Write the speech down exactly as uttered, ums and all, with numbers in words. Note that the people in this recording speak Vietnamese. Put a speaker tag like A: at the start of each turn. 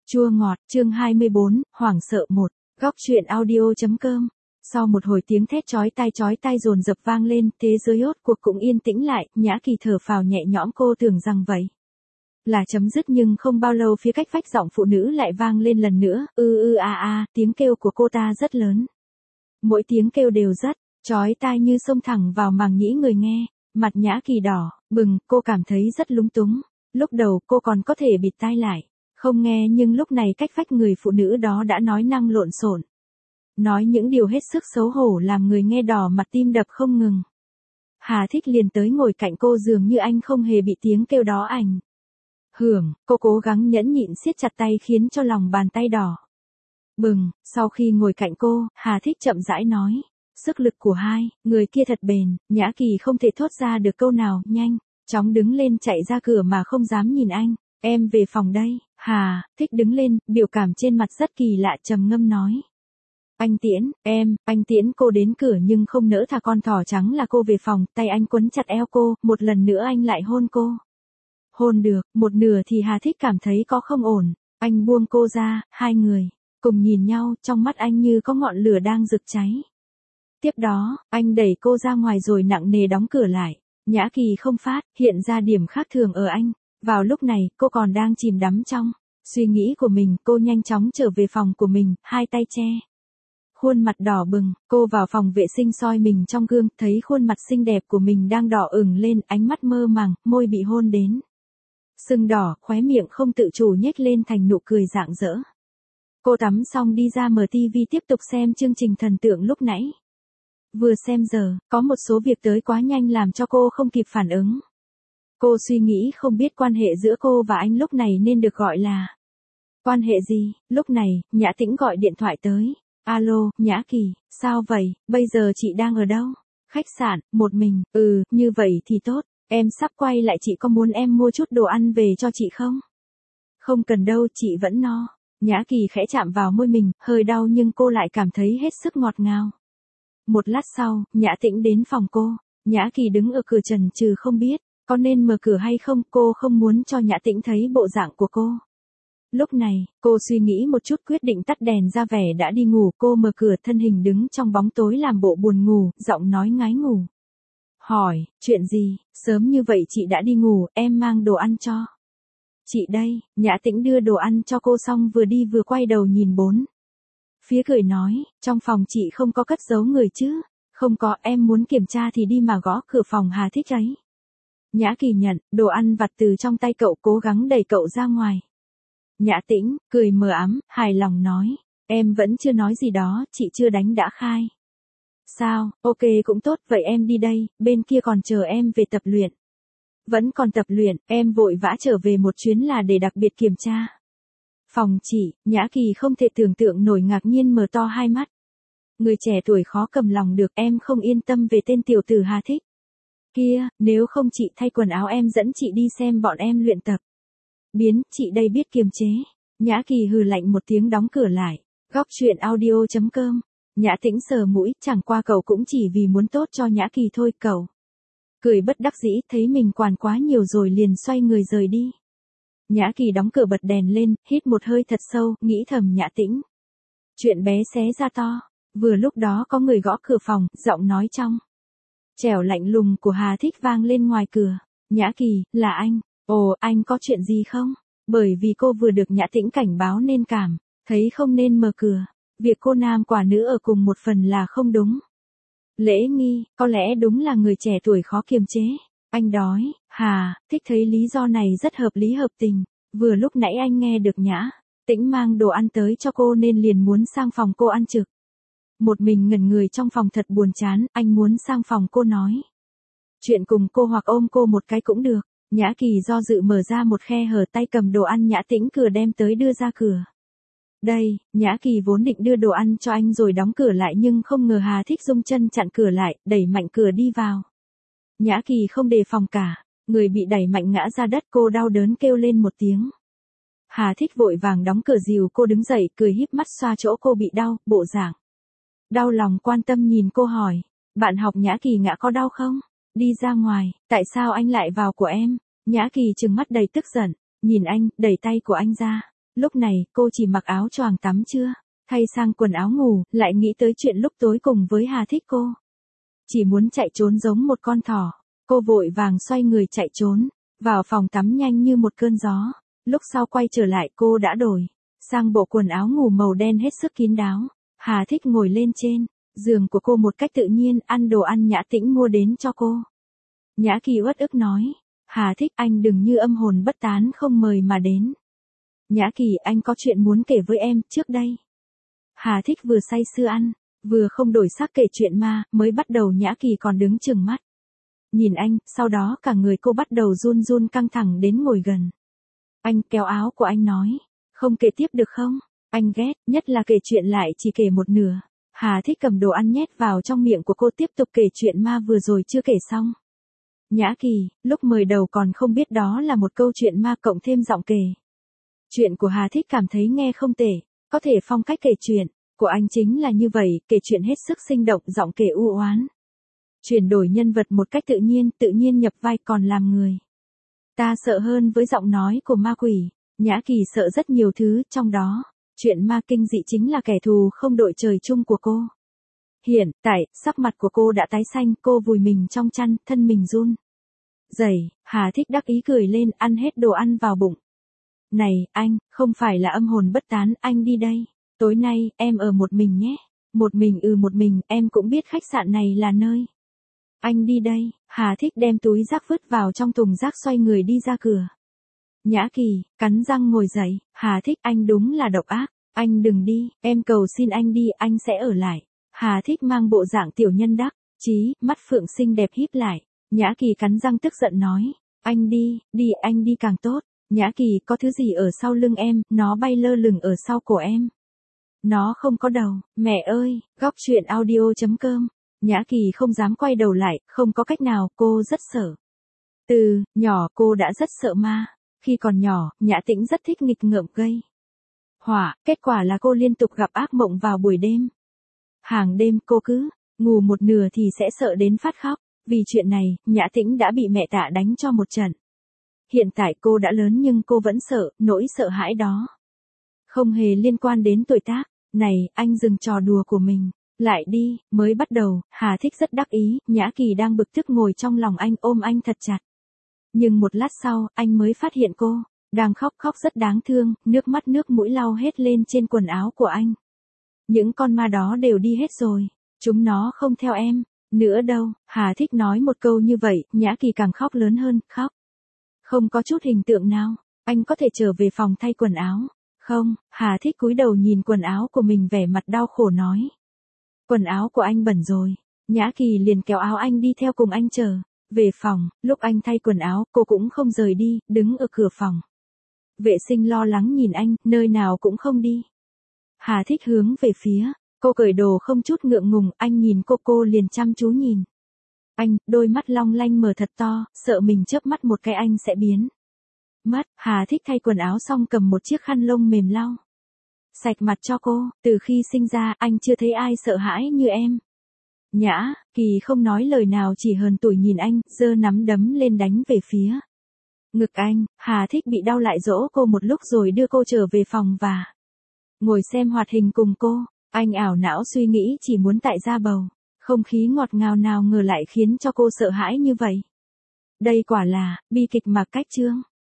A: Chua ngọt, chương hai mươi bốn, hoảng sợ một, góc truyện audio.com. Sau một hồi tiếng thét chói tai chói tai dồn dập vang lên, thế giới rốt cuộc cũng yên tĩnh lại, Nhã Kỳ thở phào nhẹ nhõm, cô tưởng rằng vậy là chấm dứt, nhưng không bao lâu phía cách vách giọng phụ nữ lại vang lên lần nữa, ư ư a a, tiếng kêu của cô ta rất lớn. Mỗi tiếng kêu đều rất chói tai như xông thẳng vào màng nhĩ người nghe, mặt Nhã Kỳ đỏ bừng, cô cảm thấy rất lúng túng. Lúc đầu cô còn có thể bịt tai lại, không nghe, nhưng lúc này cách vách người phụ nữ đó đã nói năng lộn xộn, nói những điều hết sức xấu hổ làm người nghe đỏ mặt tim đập không ngừng. Hà Thích liền tới ngồi cạnh cô, dường như anh không hề bị tiếng kêu đó ảnh hưởng, cô cố gắng nhẫn nhịn siết chặt tay khiến cho lòng bàn tay đỏ bừng. Sau khi ngồi cạnh cô, Hà Thích chậm rãi nói, sức lực của hai người kia thật bền. Nhã Kỳ không thể thốt ra được câu nào, nhanh chóng đứng lên chạy ra cửa mà không dám nhìn anh. Em về phòng đây. Hà Thích đứng lên, biểu cảm trên mặt rất kỳ lạ, trầm ngâm nói, anh tiễn em. Anh tiễn cô đến cửa nhưng không nỡ thả con thỏ trắng là cô về phòng, tay anh quấn chặt eo cô, một lần nữa anh lại hôn cô. Hôn được một nửa thì Hà Thích cảm thấy có không ổn, anh buông cô ra, hai người cùng nhìn nhau, trong mắt anh như có ngọn lửa đang rực cháy. Tiếp đó, anh đẩy cô ra ngoài rồi nặng nề đóng cửa lại. Nhã Kỳ không phát hiện ra điểm khác thường ở anh. Vào lúc này, cô còn đang chìm đắm trong suy nghĩ của mình, cô nhanh chóng trở về phòng của mình, hai tay che khuôn mặt đỏ bừng. Cô vào phòng vệ sinh soi mình trong gương, thấy khuôn mặt xinh đẹp của mình đang đỏ ửng lên, ánh mắt mơ màng, môi bị hôn đến sưng đỏ, khóe miệng không tự chủ nhếch lên thành nụ cười rạng rỡ. Cô tắm xong đi ra mở tivi tiếp tục xem chương trình thần tượng lúc nãy. Vừa xem giờ, có một số việc tới quá nhanh làm cho cô không kịp phản ứng. Cô suy nghĩ không biết quan hệ giữa cô và anh lúc này nên được gọi là quan hệ gì. Lúc này, Nhã Tĩnh gọi điện thoại tới. Alo, Nhã Kỳ, sao vậy, bây giờ chị đang ở đâu? Khách sạn, một mình. Ừ, như vậy thì tốt, em sắp quay lại, chị có muốn em mua chút đồ ăn về cho chị không? Không cần đâu, chị vẫn no. Nhã Kỳ khẽ chạm vào môi mình, hơi đau nhưng cô lại cảm thấy hết sức ngọt ngào. Một lát sau, Nhã Tĩnh đến phòng cô. Nhã Kỳ đứng ở cửa chần chừ không biết có nên mở cửa hay không, cô không muốn cho Nhã Tĩnh thấy bộ dạng của cô. Lúc này, cô suy nghĩ một chút quyết định tắt đèn ra vẻ đã đi ngủ. Cô mở cửa, thân hình đứng trong bóng tối làm bộ buồn ngủ, giọng nói ngái ngủ. Hỏi, chuyện gì, sớm như vậy chị đã đi ngủ, em mang đồ ăn cho chị đây. Nhã Tĩnh đưa đồ ăn cho cô xong vừa đi vừa quay đầu nhìn bốn phía cười nói, trong phòng chị không có cất giấu người chứ? Không có, em muốn kiểm tra thì đi mà gõ cửa phòng Hà Thích ấy. Nhã Kỳ nhận đồ ăn vặt từ trong tay cậu, cố gắng đẩy cậu ra ngoài. Nhã Tĩnh cười mờ ám, hài lòng nói, em vẫn chưa nói gì đó, chị chưa đánh đã khai. Sao, ok cũng tốt, vậy em đi đây, bên kia còn chờ em về tập luyện. Vẫn còn tập luyện, em vội vã trở về một chuyến là để đặc biệt kiểm tra phòng chị. Nhã Kỳ không thể tưởng tượng nổi, ngạc nhiên mở to hai mắt. Người trẻ tuổi khó cầm lòng được, em không yên tâm về tên tiểu tử Hà Thích kia, nếu không chị thay quần áo em dẫn chị đi xem bọn em luyện tập. Biến, chị đây biết kiềm chế. Nhã Kỳ hừ lạnh một tiếng đóng cửa lại. Góc truyện audio.com. Nhã Tĩnh sờ mũi, chẳng qua cậu cũng chỉ vì muốn tốt cho Nhã Kỳ thôi. Cậu cười bất đắc dĩ, thấy mình quản quá nhiều rồi liền xoay người rời đi. Nhã Kỳ đóng cửa, bật đèn lên, hít một hơi thật sâu, nghĩ thầm Nhã Tĩnh chuyện bé xé ra to. Vừa lúc đó có người gõ cửa phòng, giọng nói trong trẻo lạnh lùng của Hà Thích vang lên ngoài cửa. Nhã Kỳ, là anh. Ồ, anh có chuyện gì không? Bởi vì cô vừa được Nhã Tĩnh cảnh báo nên cảm thấy không nên mở cửa. Việc cô nam quả nữ ở cùng một phần là không đúng. Lễ nghi, có lẽ đúng là người trẻ tuổi khó kiềm chế. Anh đói. Hà Thích thấy lý do này rất hợp lý hợp tình. Vừa lúc nãy anh nghe được Nhã Tĩnh mang đồ ăn tới cho cô nên liền muốn sang phòng cô ăn trực. Một mình ngẩn người trong phòng thật buồn chán, anh muốn sang phòng cô nói chuyện cùng cô hoặc ôm cô một cái cũng được. Nhã Kỳ do dự mở ra một khe hở, tay cầm đồ ăn Nhã Tĩnh cửa đem tới đưa ra cửa. Đây, Nhã Kỳ vốn định đưa đồ ăn cho anh rồi đóng cửa lại, nhưng không ngờ Hà Thích rung chân chặn cửa lại, đẩy mạnh cửa đi vào. Nhã Kỳ không đề phòng cả, người bị đẩy mạnh ngã ra đất, cô đau đớn kêu lên một tiếng. Hà Thích vội vàng đóng cửa dìu cô đứng dậy, cười híp mắt xoa chỗ cô bị đau, bộ dạng đau lòng quan tâm nhìn cô hỏi, bạn học Nhã Kỳ ngã có đau không? Đi ra ngoài, tại sao anh lại vào của em? Nhã Kỳ trừng mắt đầy tức giận, nhìn anh, đẩy tay của anh ra. Lúc này, cô chỉ mặc áo choàng tắm chưa, thay sang quần áo ngủ, lại nghĩ tới chuyện lúc tối cùng với Hà Thích cô. Chỉ muốn chạy trốn giống một con thỏ. Cô vội vàng xoay người chạy trốn, vào phòng tắm nhanh như một cơn gió. Lúc sau quay trở lại cô đã đổi sang bộ quần áo ngủ màu đen hết sức kín đáo. Hà Thích ngồi lên trên giường của cô một cách tự nhiên, ăn đồ ăn Nhã Tĩnh mua đến cho cô. Nhã Kỳ uất ức nói, Hà Thích, anh đừng như âm hồn bất tán không mời mà đến. Nhã Kỳ, anh có chuyện muốn kể với em, trước đây. Hà Thích vừa say sưa ăn, vừa không đổi sắc kể chuyện ma, mới bắt đầu Nhã Kỳ còn đứng chừng mắt. Nhìn anh, sau đó cả người cô bắt đầu run run căng thẳng đến ngồi gần. Anh kéo áo của anh nói, không kể tiếp được không? Anh ghét, nhất là kể chuyện lại chỉ kể một nửa. Hà Thích cầm đồ ăn nhét vào trong miệng của cô tiếp tục kể chuyện ma vừa rồi chưa kể xong. Nhã Kỳ, lúc mời đầu còn không biết đó là một câu chuyện ma cộng thêm giọng kể. Chuyện của Hà Thích cảm thấy nghe không tệ, có thể phong cách kể chuyện của anh chính là như vậy, kể chuyện hết sức sinh động, giọng kể u oán. Chuyển đổi nhân vật một cách tự nhiên, tự nhiên nhập vai còn làm người ta sợ hơn với giọng nói của ma quỷ. Nhã Kỳ sợ rất nhiều thứ, trong đó, chuyện ma kinh dị chính là kẻ thù không đội trời chung của cô. Hiện tại, sắc mặt của cô đã tái xanh, cô vùi mình trong chăn, thân mình run rẩy. Hà Thích đắc ý cười lên, ăn hết đồ ăn vào bụng. Này, anh, không phải là âm hồn bất tán, anh đi đây. Tối nay, em ở một mình nhé. Một mình ừ một mình, em cũng biết khách sạn này là nơi. Anh đi đây. Hà Thích đem túi rác vứt vào trong thùng rác, xoay người đi ra cửa. Nhã Kỳ, cắn răng ngồi dậy. Hà Thích, anh đúng là độc ác. Anh đừng đi, em cầu xin anh đi, anh sẽ ở lại. Hà Thích mang bộ dạng tiểu nhân đắc chí, mắt phượng xinh đẹp híp lại. Nhã Kỳ cắn răng tức giận nói, anh đi, đi, anh đi càng tốt. Nhã Kỳ, có thứ gì ở sau lưng em, nó bay lơ lửng ở sau cổ em. Nó không có đầu, mẹ ơi, góc truyện audio chấm com. Nhã Kỳ không dám quay đầu lại, không có cách nào, cô rất sợ. Từ nhỏ cô đã rất sợ ma. Khi còn nhỏ, Nhã Tĩnh rất thích nghịch ngợm gây họa, kết quả là cô liên tục gặp ác mộng vào buổi đêm. Hàng đêm cô cứ ngủ một nửa thì sẽ sợ đến phát khóc. Vì chuyện này, Nhã Tĩnh đã bị mẹ Tạ đánh cho một trận. Hiện tại cô đã lớn nhưng cô vẫn sợ, nỗi sợ hãi đó không hề liên quan đến tuổi tác. Này, anh dừng trò đùa của mình lại đi. Mới bắt đầu, Hà Thích rất đắc ý, Nhã Kỳ đang bực tức ngồi trong lòng anh, ôm anh thật chặt. Nhưng một lát sau, anh mới phát hiện cô đang khóc, khóc rất đáng thương, nước mắt nước mũi lau hết lên trên quần áo của anh. Những con ma đó đều đi hết rồi, chúng nó không theo em nữa đâu. Hà Thích nói một câu như vậy, Nhã Kỳ càng khóc lớn hơn, khóc không có chút hình tượng nào. Anh có thể trở về phòng thay quần áo không? Hà Thích cúi đầu nhìn quần áo của mình, vẻ mặt đau khổ nói, quần áo của anh bẩn rồi. Nhã Kỳ liền kéo áo anh đi theo cùng anh trở về phòng. Lúc anh thay quần áo, cô cũng không rời đi, đứng ở cửa phòng vệ sinh lo lắng nhìn anh, nơi nào cũng không đi. Hà Thích hướng về phía cô cởi đồ không chút ngượng ngùng, anh nhìn cô, cô liền chăm chú nhìn anh, đôi mắt long lanh mở thật to, sợ mình chớp mắt một cái anh sẽ biến mất. Hà Thích thay quần áo xong cầm một chiếc khăn lông mềm lau sạch mặt cho cô. Từ khi sinh ra, anh chưa thấy ai sợ hãi như em. Nhã Kỳ không nói lời nào, chỉ hờn tủi nhìn anh, giơ nắm đấm lên đánh về phía ngực anh. Hà Thích bị đau lại dỗ cô một lúc rồi đưa cô trở về phòng và ngồi xem hoạt hình cùng cô. Anh ảo não suy nghĩ chỉ muốn tại gia bầu. Không khí ngọt ngào nào ngờ lại khiến cho cô sợ hãi như vậy. Đây quả là bi kịch mặc cách chương.